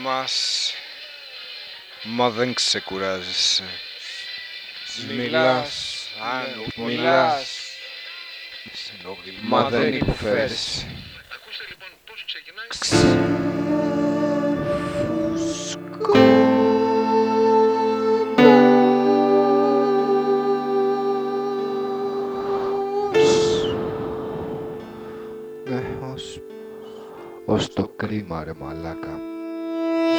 μας, μα δεν ξεκουράζεσαι. Μιλάς, αν μιλάς, μα δεν υποφέρεσαι. Ακούστε λοιπόν πώς ξεκινάει. Ναι, ως το κρίμα ρε μαλάκα.